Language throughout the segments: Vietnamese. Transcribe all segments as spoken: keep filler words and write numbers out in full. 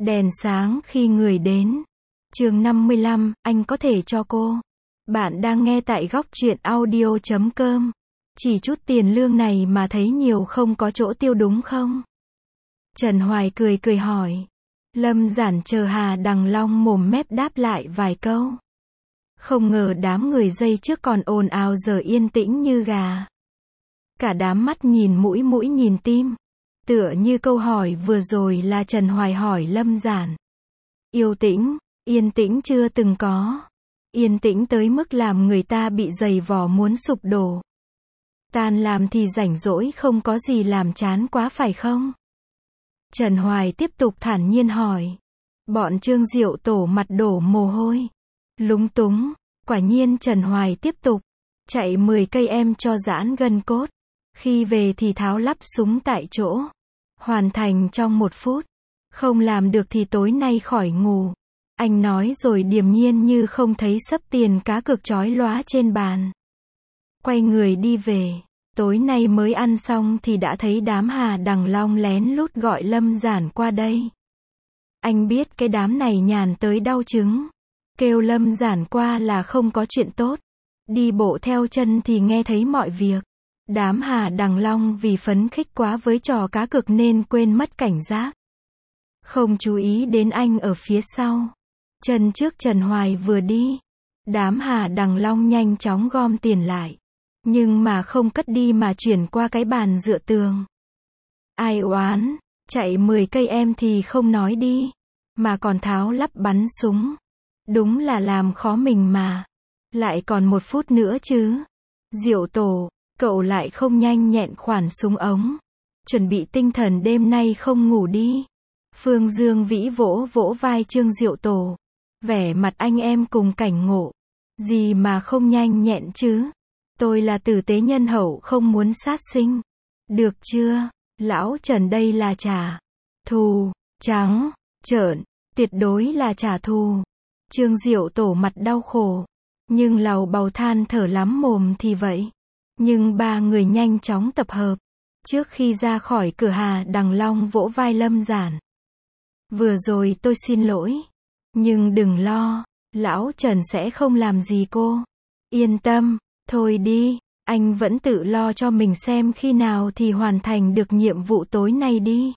Đèn sáng khi người đến. Chương năm mươi lăm, anh có thể cho cô. Bạn đang nghe tại góc truyện audio chấm com. Chỉ chút tiền lương này mà thấy nhiều không có chỗ tiêu đúng không? Trần Hoài cười cười hỏi. Lâm Giản chờ Hà Đằng Long mồm mép đáp lại vài câu. Không ngờ đám người dây trước còn ồn ào giờ yên tĩnh như gà. Cả đám mắt nhìn mũi mũi nhìn tim. Tựa như câu hỏi vừa rồi là Trần Hoài hỏi Lâm Giản. Yêu tĩnh, yên tĩnh chưa từng có. Yên tĩnh tới mức làm người ta bị dày vò muốn sụp đổ. Tan làm thì rảnh rỗi không có gì làm chán quá phải không? Trần Hoài tiếp tục thản nhiên hỏi. Bọn Trương Diệu Tổ mặt đổ mồ hôi. Lúng túng, quả nhiên Trần Hoài tiếp tục. Chạy mười cây em cho giãn gân cốt. Khi về thì tháo lắp súng tại chỗ. Hoàn thành trong một phút. Không làm được thì tối nay khỏi ngủ. Anh nói rồi điềm nhiên như không thấy sấp tiền cá cược chói lóa trên bàn. Quay người đi về. Tối nay mới ăn xong thì đã thấy đám Hà Đằng Long lén lút gọi Lâm Giản qua đây. Anh biết cái đám này nhàn tới đau trứng. Kêu Lâm Giản qua là không có chuyện tốt. Đi bộ theo chân thì nghe thấy mọi việc. Đám Hà Đằng Long vì phấn khích quá với trò cá cược nên quên mất cảnh giác. Không chú ý đến anh ở phía sau. Chân trước Trần Hoài vừa đi. Đám Hà Đằng Long nhanh chóng gom tiền lại. Nhưng mà không cất đi mà chuyển qua cái bàn dựa tường. Ai oán, chạy mười cây em thì không nói đi. Mà còn tháo lắp bắn súng. Đúng là làm khó mình mà. Lại còn một phút nữa chứ. Diệu Tổ, cậu lại không nhanh nhẹn khoản súng ống. Chuẩn bị tinh thần đêm nay không ngủ đi. Phương Dương Vĩ vỗ vỗ vai Trương Diệu Tổ. Vẻ mặt anh em cùng cảnh ngộ. Gì mà không nhanh nhẹn chứ. Tôi là tử tế nhân hậu không muốn sát sinh. Được chưa? Lão Trần đây là trả thù, trắng, trợn, tuyệt đối là trả thù. Trương Diệu Tổ mặt đau khổ. Nhưng lầu bầu than thở lắm mồm thì vậy. Nhưng ba người nhanh chóng tập hợp. Trước khi ra khỏi cửa Hà Đằng Long vỗ vai Lâm Giản. Vừa rồi tôi xin lỗi. Nhưng đừng lo. Lão Trần sẽ không làm gì cô. Yên tâm. Thôi đi. Anh vẫn tự lo cho mình xem khi nào thì hoàn thành được nhiệm vụ tối nay đi.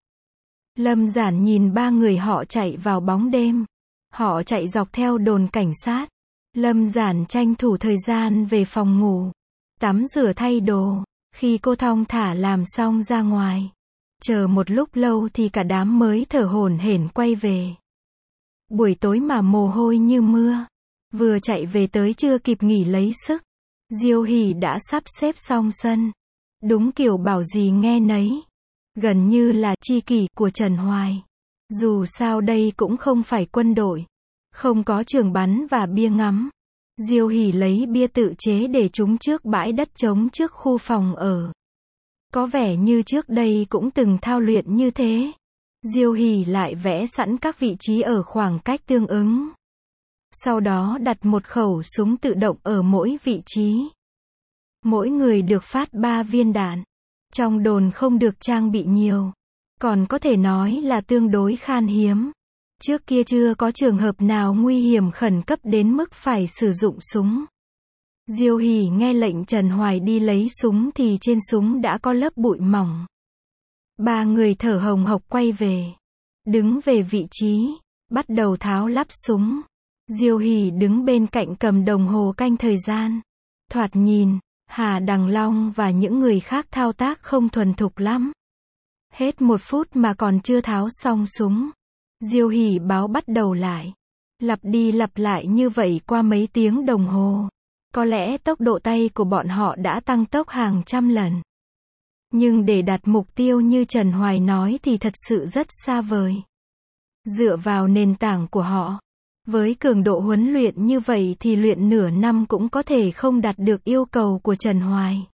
Lâm Giản nhìn ba người họ chạy vào bóng đêm. Họ chạy dọc theo đồn cảnh sát. Lâm Giản tranh thủ thời gian về phòng ngủ. Tắm rửa thay đồ. Khi cô thong thả làm xong ra ngoài. Chờ một lúc lâu thì cả đám mới thở hổn hển quay về. Buổi tối mà mồ hôi như mưa. Vừa chạy về tới chưa kịp nghỉ lấy sức. Diêu Hỷ đã sắp xếp xong sân. Đúng kiểu bảo gì nghe nấy. Gần như là tri kỷ của Trần Hoài. Dù sao đây cũng không phải quân đội. Không có trường bắn và bia ngắm. Diêu Hỷ lấy bia tự chế để trúng trước bãi đất trống trước khu phòng ở. Có vẻ như trước đây cũng từng thao luyện như thế. Diêu Hỷ lại vẽ sẵn các vị trí ở khoảng cách tương ứng. Sau đó đặt một khẩu súng tự động ở mỗi vị trí. Mỗi người được phát ba viên đạn. Trong đồn không được trang bị nhiều. Còn có thể nói là tương đối khan hiếm. Trước kia chưa có trường hợp nào nguy hiểm khẩn cấp đến mức phải sử dụng súng. Diêu Hỷ nghe lệnh Trần Hoài đi lấy súng thì trên súng đã có lớp bụi mỏng. Ba người thở hồng hộc quay về. Đứng về vị trí. Bắt đầu tháo lắp súng. Diêu Hỷ đứng bên cạnh cầm đồng hồ canh thời gian. Thoạt nhìn, Hà Đằng Long và những người khác thao tác không thuần thục lắm. Hết một phút mà còn chưa tháo xong súng. Diêu Hỷ báo bắt đầu lại. Lặp đi lặp lại như vậy qua mấy tiếng đồng hồ. Có lẽ tốc độ tay của bọn họ đã tăng tốc hàng trăm lần. Nhưng để đạt mục tiêu như Trần Hoài nói thì thật sự rất xa vời. Dựa vào nền tảng của họ. Với cường độ huấn luyện như vậy thì luyện nửa năm cũng có thể không đạt được yêu cầu của Trần Hoài.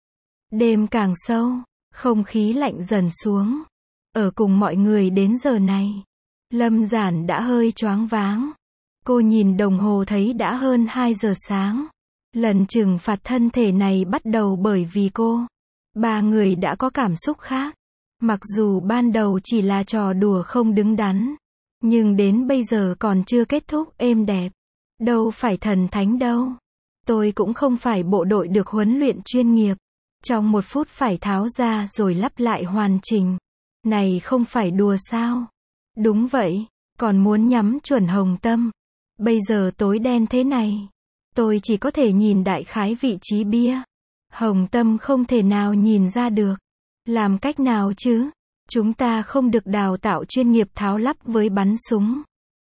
Đêm càng sâu, không khí lạnh dần xuống. Ở cùng mọi người đến giờ này. Lâm Giản đã hơi choáng váng. Cô nhìn đồng hồ thấy đã hơn hai giờ sáng. Lần trừng phạt thân thể này bắt đầu bởi vì cô. Ba người đã có cảm xúc khác. Mặc dù ban đầu chỉ là trò đùa không đứng đắn. Nhưng đến bây giờ còn chưa kết thúc êm đẹp. Đâu phải thần thánh đâu. Tôi cũng không phải bộ đội được huấn luyện chuyên nghiệp. Trong một phút phải tháo ra rồi lắp lại hoàn chỉnh. Này không phải đùa sao? Đúng vậy, còn muốn nhắm chuẩn Hồng Tâm. Bây giờ tối đen thế này. Tôi chỉ có thể nhìn đại khái vị trí bia. Hồng Tâm không thể nào nhìn ra được. Làm cách nào chứ? Chúng ta không được đào tạo chuyên nghiệp tháo lắp với bắn súng.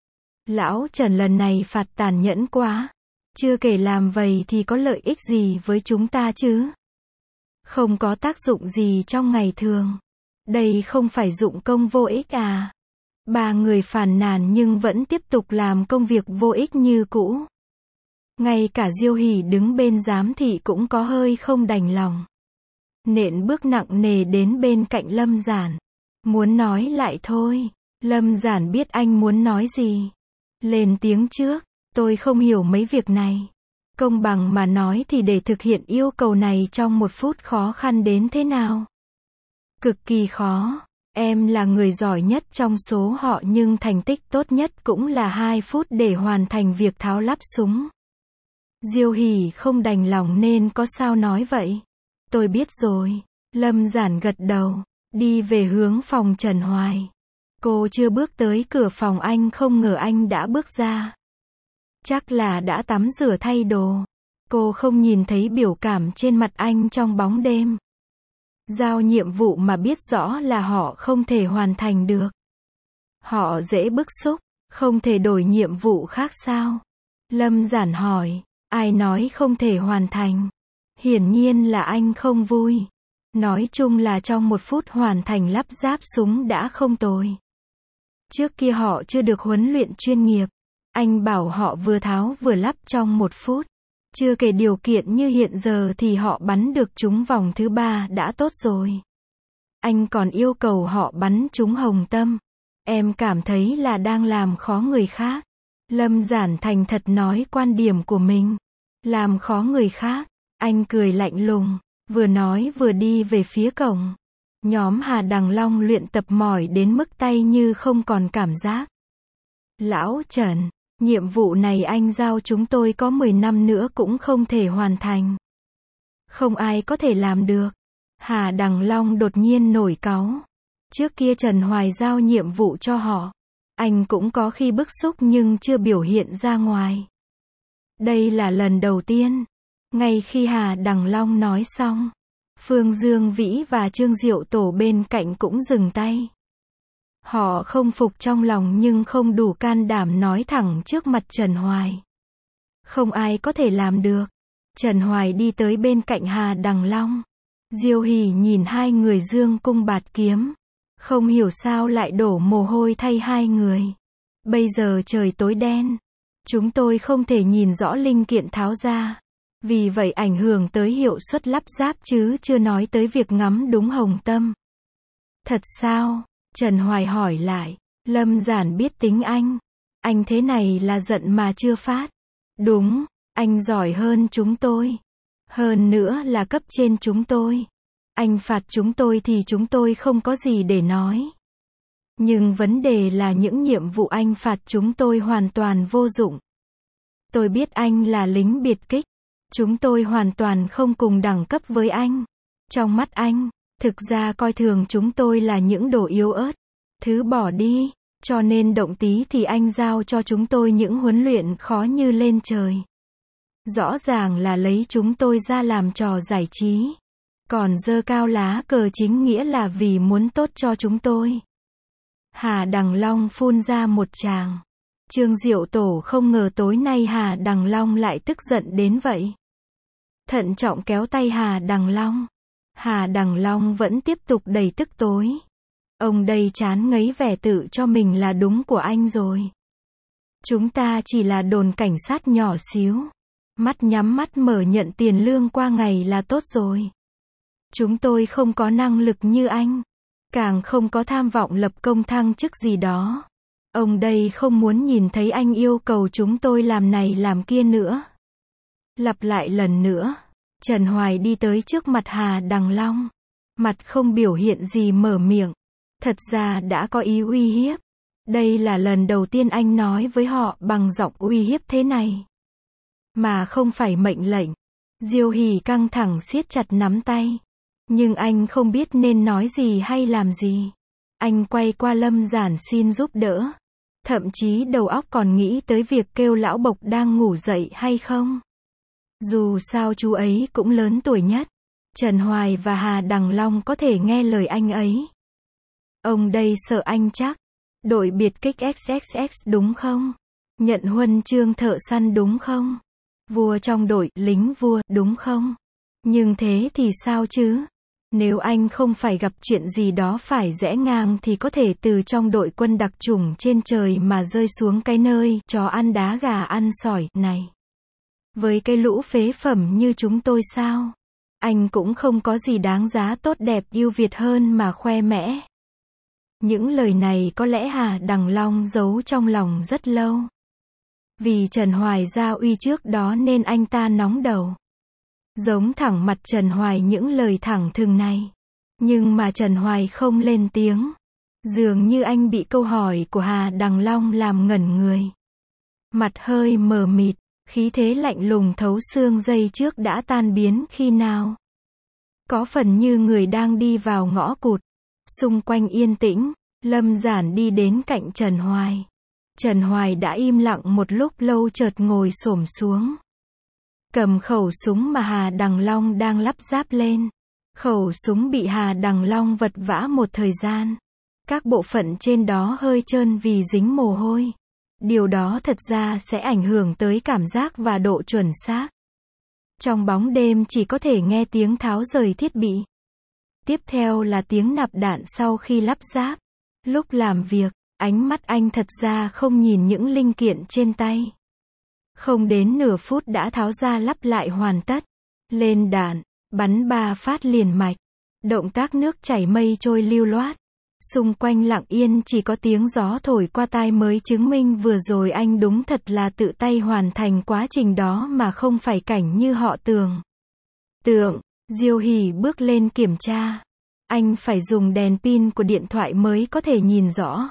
Lão Trần lần này phạt tàn nhẫn quá. Chưa kể làm vậy thì có lợi ích gì với chúng ta chứ? Không có tác dụng gì trong ngày thường. Đây không phải dụng công vô ích à? Ba người phàn nàn nhưng vẫn tiếp tục làm công việc vô ích như cũ. Ngay cả Diêu Hỷ đứng bên giám thị cũng có hơi không đành lòng. Nện bước nặng nề đến bên cạnh Lâm Giản. Muốn nói lại thôi. Lâm Giản biết anh muốn nói gì. Lên tiếng trước. Tôi không hiểu mấy việc này. Công bằng mà nói thì để thực hiện yêu cầu này trong một phút khó khăn đến thế nào? Cực kỳ khó. Em là người giỏi nhất trong số họ nhưng thành tích tốt nhất cũng là hai phút để hoàn thành việc tháo lắp súng. Diêu Hỷ không đành lòng nên có sao nói vậy. Tôi biết rồi. Lâm Giản gật đầu. Đi về hướng phòng Trần Hoài. Cô chưa bước tới cửa phòng anh không ngờ anh đã bước ra. Chắc là đã tắm rửa thay đồ. Cô không nhìn thấy biểu cảm trên mặt anh trong bóng đêm. Giao nhiệm vụ mà biết rõ là họ không thể hoàn thành được. Họ dễ bức xúc, không thể đổi nhiệm vụ khác sao? Lâm Giản hỏi, ai nói không thể hoàn thành? Hiển nhiên là anh không vui. Nói chung là trong một phút hoàn thành lắp ráp súng đã không tồi. Trước kia họ chưa được huấn luyện chuyên nghiệp. Anh bảo họ vừa tháo vừa lắp trong một phút. Chưa kể điều kiện như hiện giờ thì họ bắn được trúng vòng thứ ba đã tốt rồi. Anh còn yêu cầu họ bắn trúng Hồng Tâm. Em cảm thấy là đang làm khó người khác. Lâm Giản thành thật nói quan điểm của mình. Làm khó người khác. Anh cười lạnh lùng. Vừa nói vừa đi về phía cổng. Nhóm Hà Đằng Long luyện tập mỏi đến mức tay như không còn cảm giác. Lão Trần, nhiệm vụ này anh giao chúng tôi có mười năm nữa cũng không thể hoàn thành. Không ai có thể làm được. Hà Đằng Long đột nhiên nổi cáu. Trước kia Trần Hoài giao nhiệm vụ cho họ. Anh cũng có khi bức xúc nhưng chưa biểu hiện ra ngoài. Đây là lần đầu tiên. Ngay khi Hà Đằng Long nói xong, Phương Dương Vĩ và Trương Diệu Tổ bên cạnh cũng dừng tay. Họ không phục trong lòng nhưng không đủ can đảm nói thẳng trước mặt Trần Hoài. Không ai có thể làm được. Trần Hoài đi tới bên cạnh Hà Đằng Long. Diêu Hỷ nhìn hai người dương cung bạt kiếm. Không hiểu sao lại đổ mồ hôi thay hai người. Bây giờ trời tối đen. Chúng tôi không thể nhìn rõ linh kiện tháo ra. Vì vậy ảnh hưởng tới hiệu suất lắp ráp chứ chưa nói tới việc ngắm đúng Hồng Tâm. Thật sao? Trần Hoài hỏi lại. Lâm Giản biết tính anh. Anh thế này là giận mà chưa phát. Đúng, anh giỏi hơn chúng tôi. Hơn nữa là cấp trên chúng tôi. Anh phạt chúng tôi thì chúng tôi không có gì để nói. Nhưng vấn đề là những nhiệm vụ anh phạt chúng tôi hoàn toàn vô dụng. Tôi biết anh là lính biệt kích. Chúng tôi hoàn toàn không cùng đẳng cấp với anh. Trong mắt anh, thực ra coi thường chúng tôi là những đồ yếu ớt. Thứ bỏ đi, cho nên động tí thì anh giao cho chúng tôi những huấn luyện khó như lên trời. Rõ ràng là lấy chúng tôi ra làm trò giải trí. Còn giơ cao lá cờ chính nghĩa là vì muốn tốt cho chúng tôi. Hà Đằng Long phun ra một tràng. Trương Diệu Tổ không ngờ tối nay Hà Đằng Long lại tức giận đến vậy. Thận trọng kéo tay Hà Đằng Long. Hà Đằng Long vẫn tiếp tục đầy tức tối. Ông đây chán ngấy vẻ tự cho mình là đúng của anh rồi. Chúng ta chỉ là đồn cảnh sát nhỏ xíu. Mắt nhắm mắt mở nhận tiền lương qua ngày là tốt rồi. Chúng tôi không có năng lực như anh. Càng không có tham vọng lập công thăng chức gì đó. Ông đây không muốn nhìn thấy anh yêu cầu chúng tôi làm này làm kia nữa. Lặp lại lần nữa. Trần Hoài đi tới trước mặt Hà Đằng Long. Mặt không biểu hiện gì mở miệng. Thật ra đã có ý uy hiếp. Đây là lần đầu tiên anh nói với họ bằng giọng uy hiếp thế này. Mà không phải mệnh lệnh. Diêu Hỷ căng thẳng siết chặt nắm tay. Nhưng anh không biết nên nói gì hay làm gì. Anh quay qua Lâm Giản xin giúp đỡ. Thậm chí đầu óc còn nghĩ tới việc kêu lão Bộc đang ngủ dậy hay không. Dù sao chú ấy cũng lớn tuổi nhất. Trần Hoài và Hà Đằng Long có thể nghe lời anh ấy. Ông đây sợ anh chắc. Đội biệt kích ích ích ích đúng không? Nhận huân chương thợ săn đúng không? Vua trong đội, lính vua, đúng không? Nhưng thế thì sao chứ? Nếu anh không phải gặp chuyện gì đó phải rẽ ngang thì có thể từ trong đội quân đặc chủng trên trời mà rơi xuống cái nơi chó ăn đá gà ăn sỏi này. Với cái lũ phế phẩm như chúng tôi sao? Anh cũng không có gì đáng giá tốt đẹp ưu việt hơn mà khoe mẽ. Những lời này có lẽ Hà Đằng Long giấu trong lòng rất lâu. Vì Trần Hoài ra uy trước đó nên anh ta nóng đầu. Giống thẳng mặt Trần Hoài những lời thẳng thừng này. Nhưng mà Trần Hoài không lên tiếng. Dường như anh bị câu hỏi của Hà Đằng Long làm ngẩn người. Mặt hơi mờ mịt, khí thế lạnh lùng thấu xương giây trước đã tan biến khi nào. Có phần như người đang đi vào ngõ cụt. Xung quanh yên tĩnh, Lâm Giản đi đến cạnh Trần Hoài. Trần Hoài đã im lặng một lúc lâu chợt ngồi xổm xuống. Cầm khẩu súng mà Hà Đằng Long đang lắp ráp lên. Khẩu súng bị Hà Đằng Long vật vã một thời gian. Các bộ phận trên đó hơi trơn vì dính mồ hôi. Điều đó thật ra sẽ ảnh hưởng tới cảm giác và độ chuẩn xác. Trong bóng đêm chỉ có thể nghe tiếng tháo rời thiết bị. Tiếp theo là tiếng nạp đạn sau khi lắp ráp. Lúc làm việc, ánh mắt anh thật ra không nhìn những linh kiện trên tay. Không đến nửa phút đã tháo ra lắp lại hoàn tất. Lên đạn, bắn ba phát liền mạch. Động tác nước chảy mây trôi lưu loát. Xung quanh lặng yên chỉ có tiếng gió thổi qua tai mới chứng minh vừa rồi anh đúng thật là tự tay hoàn thành quá trình đó mà không phải cảnh như họ tưởng. Tượng, Diêu Hỷ bước lên kiểm tra. Anh phải dùng đèn pin của điện thoại mới có thể nhìn rõ.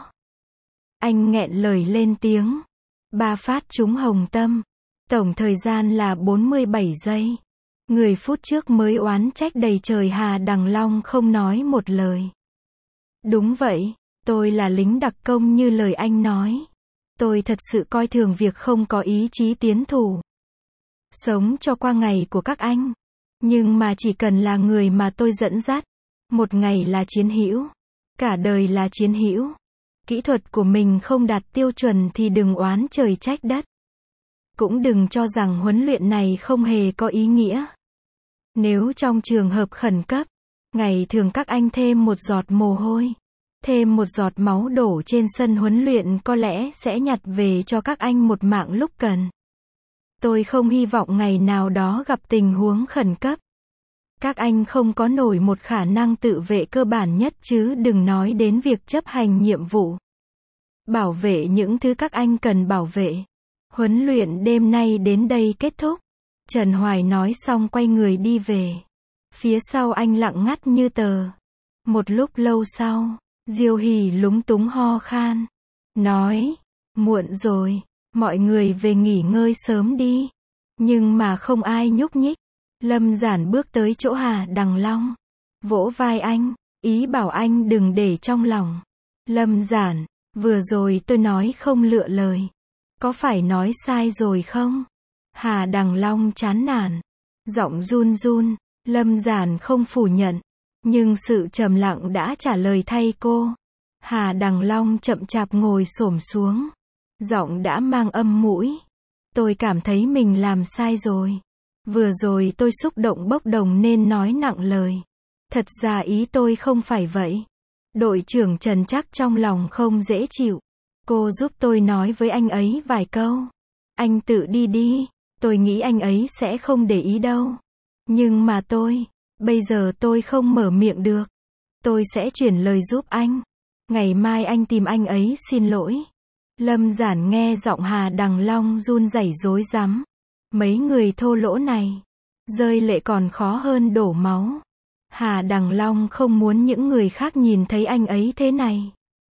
Anh nghẹn lời lên tiếng. Ba phát trúng hồng tâm. Tổng thời gian là bốn mươi bảy giây. Người phút trước mới oán trách đầy trời Hà Đằng Long không nói một lời. Đúng vậy, tôi là lính đặc công như lời anh nói. Tôi thật sự coi thường việc không có ý chí tiến thủ. Sống cho qua ngày của các anh. Nhưng mà chỉ cần là người mà tôi dẫn dắt. Một ngày là chiến hữu. Cả đời là chiến hữu. Kỹ thuật của mình không đạt tiêu chuẩn thì đừng oán trời trách đất. Cũng đừng cho rằng huấn luyện này không hề có ý nghĩa. Nếu trong trường hợp khẩn cấp, ngày thường các anh thêm một giọt mồ hôi, thêm một giọt máu đổ trên sân huấn luyện có lẽ sẽ nhặt về cho các anh một mạng lúc cần. Tôi không hy vọng ngày nào đó gặp tình huống khẩn cấp. Các anh không có nổi một khả năng tự vệ cơ bản nhất chứ đừng nói đến việc chấp hành nhiệm vụ. Bảo vệ những thứ các anh cần bảo vệ. Huấn luyện đêm nay đến đây kết thúc. Trần Hoài nói xong quay người đi về. Phía sau anh lặng ngắt như tờ. Một lúc lâu sau, Diêu Hỷ lúng túng ho khan. Nói, muộn rồi, mọi người về nghỉ ngơi sớm đi. Nhưng mà không ai nhúc nhích. Lâm Giản bước tới chỗ Hà Đằng Long. Vỗ vai anh, ý bảo anh đừng để trong lòng. Lâm Giản, vừa rồi tôi nói không lựa lời. Có phải nói sai rồi không? Hà Đằng Long chán nản. Giọng run run, Lâm Giản không phủ nhận. Nhưng sự trầm lặng đã trả lời thay cô. Hà Đằng Long chậm chạp ngồi xổm xuống. Giọng đã mang âm mũi. Tôi cảm thấy mình làm sai rồi. Vừa rồi tôi xúc động bốc đồng nên nói nặng lời. Thật ra ý tôi không phải vậy. Đội trưởng Trần chắc trong lòng không dễ chịu. Cô giúp tôi nói với anh ấy vài câu. Anh tự đi đi. Tôi nghĩ anh ấy sẽ không để ý đâu. Nhưng mà tôi, bây giờ tôi không mở miệng được. Tôi sẽ chuyển lời giúp anh. Ngày mai anh tìm anh ấy xin lỗi. Lâm Giản nghe giọng Hà Đằng Long run rẩy rối rắm. Mấy người thô lỗ này, rơi lệ còn khó hơn đổ máu. Hà Đằng Long không muốn những người khác nhìn thấy anh ấy thế này.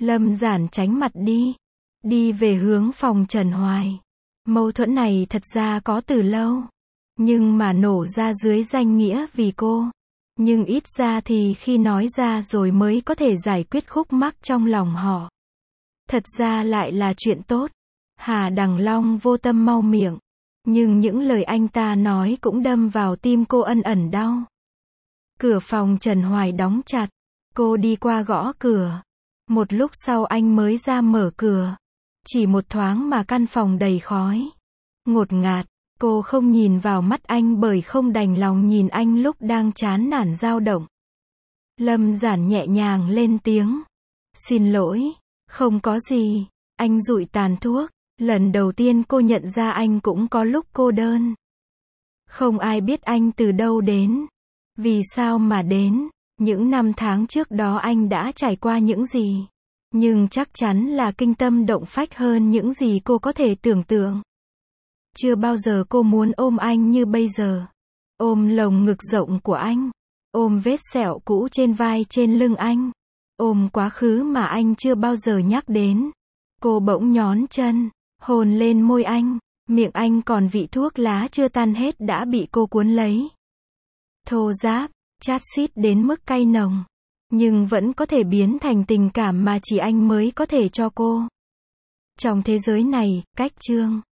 Lâm Giản tránh mặt đi. Đi về hướng phòng Trần Hoài. Mâu thuẫn này thật ra có từ lâu. Nhưng mà nổ ra dưới danh nghĩa vì cô. Nhưng ít ra thì khi nói ra rồi mới có thể giải quyết khúc mắc trong lòng họ. Thật ra lại là chuyện tốt. Hà Đằng Long vô tâm mau miệng. Nhưng những lời anh ta nói cũng đâm vào tim cô ân ẩn đau. Cửa phòng Trần Hoài đóng chặt. Cô đi qua gõ cửa. Một lúc sau anh mới ra mở cửa. Chỉ một thoáng mà căn phòng đầy khói. Ngột ngạt, cô không nhìn vào mắt anh bởi không đành lòng nhìn anh lúc đang chán nản dao động. Lâm Giản nhẹ nhàng lên tiếng. Xin lỗi, không có gì. Anh dụi tàn thuốc. Lần đầu tiên cô nhận ra anh cũng có lúc cô đơn. Không ai biết anh từ đâu đến. Vì sao mà đến. Những năm tháng trước đó anh đã trải qua những gì. Nhưng chắc chắn là kinh tâm động phách hơn những gì cô có thể tưởng tượng. Chưa bao giờ cô muốn ôm anh như bây giờ. Ôm lồng ngực rộng của anh. Ôm vết sẹo cũ trên vai trên lưng anh. Ôm quá khứ mà anh chưa bao giờ nhắc đến. Cô bỗng nhón chân, hôn lên môi anh. Miệng anh còn vị thuốc lá chưa tan hết đã bị cô cuốn lấy. Thô ráp, chát xít đến mức cay nồng. Nhưng vẫn có thể biến thành tình cảm mà chỉ anh mới có thể cho cô. Trong thế giới này, cách chương